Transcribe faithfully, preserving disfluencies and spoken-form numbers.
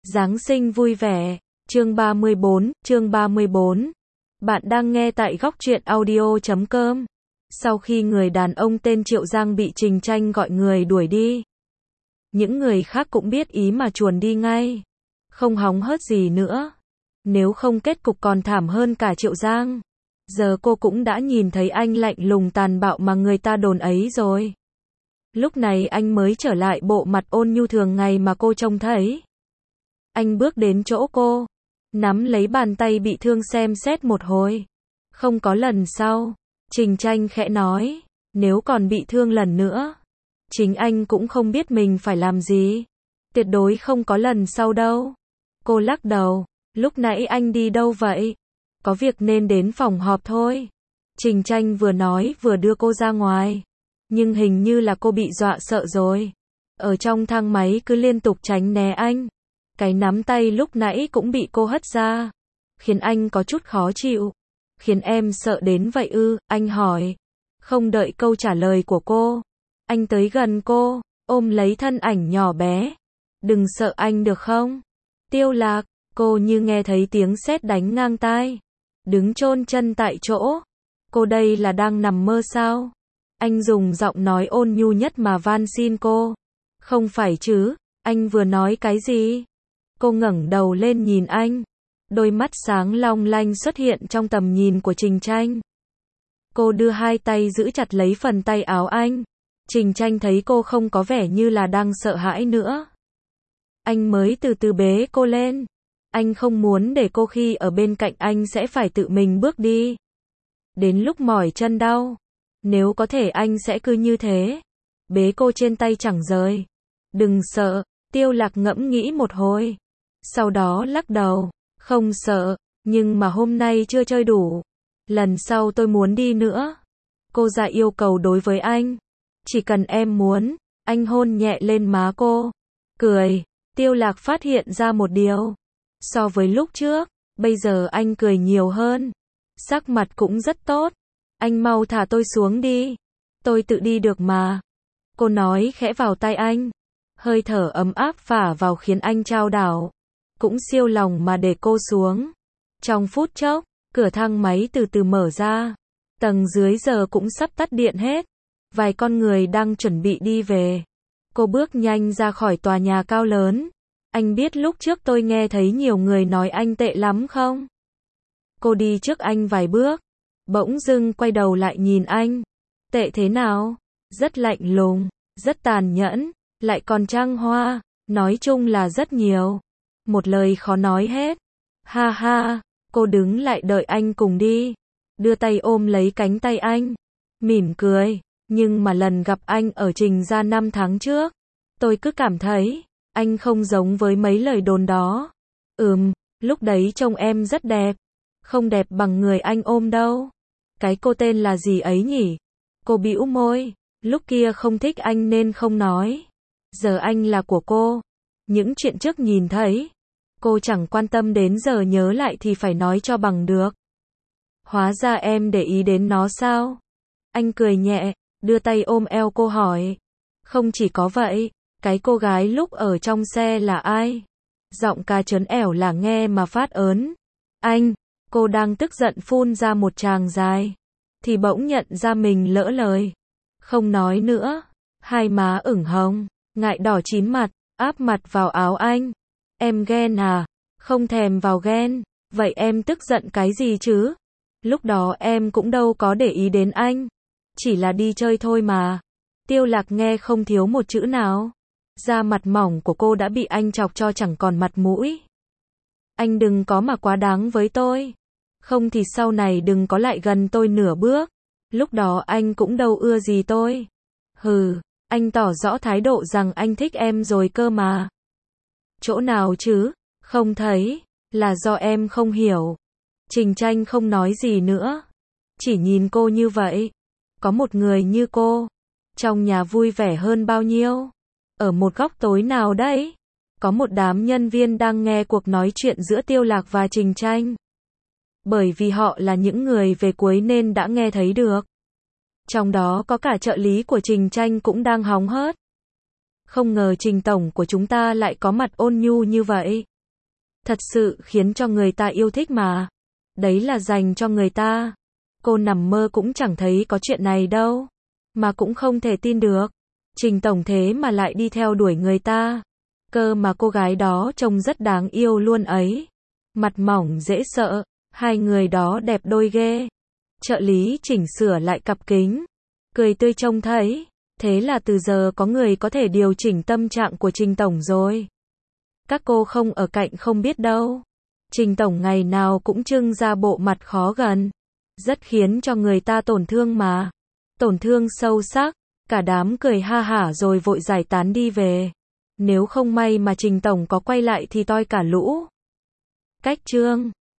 Giáng sinh vui vẻ. Chương ba mươi bốn, chương ba mươi bốn. Bạn đang nghe tại góc truyện audio chấm com. Sau khi người đàn ông tên Triệu Giang bị Trình Tranh gọi người đuổi đi, những người khác cũng biết ý mà chuồn đi ngay, không hóng hớt gì nữa. Nếu không kết cục còn thảm hơn cả Triệu Giang. Giờ cô cũng đã nhìn thấy anh lạnh lùng tàn bạo mà người ta đồn ấy rồi. Lúc này anh mới trở lại bộ mặt ôn nhu thường ngày mà cô trông thấy. Anh bước đến chỗ cô, nắm lấy bàn tay bị thương xem xét một hồi. Không có lần sau. Trình Tranh khẽ nói, nếu còn bị thương lần nữa, chính anh cũng không biết mình phải làm gì. Tuyệt đối không có lần sau đâu. Cô lắc đầu, lúc nãy anh đi đâu vậy? Có việc nên đến phòng họp thôi. Trình Tranh vừa nói vừa đưa cô ra ngoài. Nhưng hình như là cô bị dọa sợ rồi. Ở trong thang máy cứ liên tục tránh né anh. Cái nắm tay lúc nãy cũng bị cô hất ra, khiến anh có chút khó chịu. Khiến em sợ đến vậy ư? Anh hỏi. Không đợi câu trả lời của cô, anh tới gần cô, ôm lấy thân ảnh nhỏ bé. Đừng sợ anh được không? Tiêu Lạc, cô như nghe thấy tiếng sét đánh ngang tai, đứng chôn chân tại chỗ. Cô đây là đang nằm mơ sao? Anh dùng giọng nói ôn nhu nhất mà van xin cô. Không phải chứ, anh vừa nói cái gì? Cô ngẩng đầu lên nhìn anh. Đôi mắt sáng long lanh xuất hiện trong tầm nhìn của Trình Tranh. Cô đưa hai tay giữ chặt lấy phần tay áo anh. Trình Tranh thấy cô không có vẻ như là đang sợ hãi nữa. Anh mới từ từ bế cô lên. Anh không muốn để cô khi ở bên cạnh anh sẽ phải tự mình bước đi. Đến lúc mỏi chân đau, nếu có thể anh sẽ cứ như thế, bế cô trên tay chẳng rời. Đừng sợ. Tiêu Lạc ngẫm nghĩ một hồi, sau đó lắc đầu. Không sợ, nhưng mà hôm nay chưa chơi đủ. Lần sau tôi muốn đi nữa. Cô ra yêu cầu đối với anh. Chỉ cần em muốn. Anh hôn nhẹ lên má cô. Cười. Tiêu Lạc phát hiện ra một điều. So với lúc trước, bây giờ anh cười nhiều hơn. Sắc mặt cũng rất tốt. Anh mau thả tôi xuống đi. Tôi tự đi được mà. Cô nói khẽ vào tai anh. Hơi thở ấm áp phả vào khiến anh chao đảo. Cũng siêu lòng mà để cô xuống. Trong phút chốc, cửa thang máy từ từ mở ra. Tầng dưới giờ cũng sắp tắt điện hết. Vài con người đang chuẩn bị đi về. Cô bước nhanh ra khỏi tòa nhà cao lớn. Anh biết lúc trước tôi nghe thấy nhiều người nói anh tệ lắm không? Cô đi trước anh vài bước. Bỗng dưng quay đầu lại nhìn anh. Tệ thế nào? Rất lạnh lùng, rất tàn nhẫn, lại còn trăng hoa. Nói chung là rất nhiều. Một lời khó nói hết. Ha ha, cô đứng lại đợi anh cùng đi. Đưa tay ôm lấy cánh tay anh. Mỉm cười. Nhưng mà lần gặp anh ở Trình gia năm tháng trước, tôi cứ cảm thấy, anh không giống với mấy lời đồn đó. Ừm, lúc đấy trông em rất đẹp. Không đẹp bằng người anh ôm đâu. Cái cô tên là gì ấy nhỉ? Cô bĩu môi. Lúc kia không thích anh nên không nói. Giờ anh là của cô. Những chuyện trước nhìn thấy, cô chẳng quan tâm đến giờ nhớ lại thì phải nói cho bằng được. Hóa ra em để ý đến nó sao? Anh cười nhẹ, đưa tay ôm eo cô hỏi. Không chỉ có vậy, cái cô gái lúc ở trong xe là ai? Giọng ca trớn ẻo là nghe mà phát ớn. Anh, cô đang tức giận phun ra một tràng dài. Thì bỗng nhận ra mình lỡ lời. Không nói nữa. Hai má ửng hồng, ngại đỏ chín mặt, áp mặt vào áo anh. Em ghen à? Không thèm vào ghen. Vậy em tức giận cái gì chứ? Lúc đó em cũng đâu có để ý đến anh. Chỉ là đi chơi thôi mà. Tiêu Lạc nghe không thiếu một chữ nào. Da mặt mỏng của cô đã bị anh chọc cho chẳng còn mặt mũi. Anh đừng có mà quá đáng với tôi. Không thì sau này đừng có lại gần tôi nửa bước. Lúc đó anh cũng đâu ưa gì tôi. Hừ, anh tỏ rõ thái độ rằng anh thích em rồi cơ mà. Chỗ nào chứ? Không thấy. Là do em không hiểu. Trình Tranh không nói gì nữa. Chỉ nhìn cô như vậy. Có một người như cô. Trong nhà vui vẻ hơn bao nhiêu? Ở một góc tối nào đấy? Có một đám nhân viên đang nghe cuộc nói chuyện giữa Tiêu Lạc và Trình Tranh. Bởi vì họ là những người về cuối nên đã nghe thấy được. Trong đó có cả trợ lý của Trình Tranh cũng đang hóng hớt. Không ngờ Trình tổng của chúng ta lại có mặt ôn nhu như vậy. Thật sự khiến cho người ta yêu thích mà. Đấy là dành cho người ta. Cô nằm mơ cũng chẳng thấy có chuyện này đâu. Mà cũng không thể tin được. Trình tổng thế mà lại đi theo đuổi người ta. Cơ mà cô gái đó trông rất đáng yêu luôn ấy. Mặt mỏng dễ sợ. Hai người đó đẹp đôi ghê. Trợ lý chỉnh sửa lại cặp kính. Cười tươi trông thấy. Thế là từ giờ có người có thể điều chỉnh tâm trạng của Trình tổng rồi. Các cô không ở cạnh không biết đâu. Trình tổng ngày nào cũng trưng ra bộ mặt khó gần. Rất khiến cho người ta tổn thương mà. Tổn thương sâu sắc. Cả đám cười ha hả rồi vội giải tán đi về. Nếu không may mà Trình tổng có quay lại thì toi cả lũ. Cách chương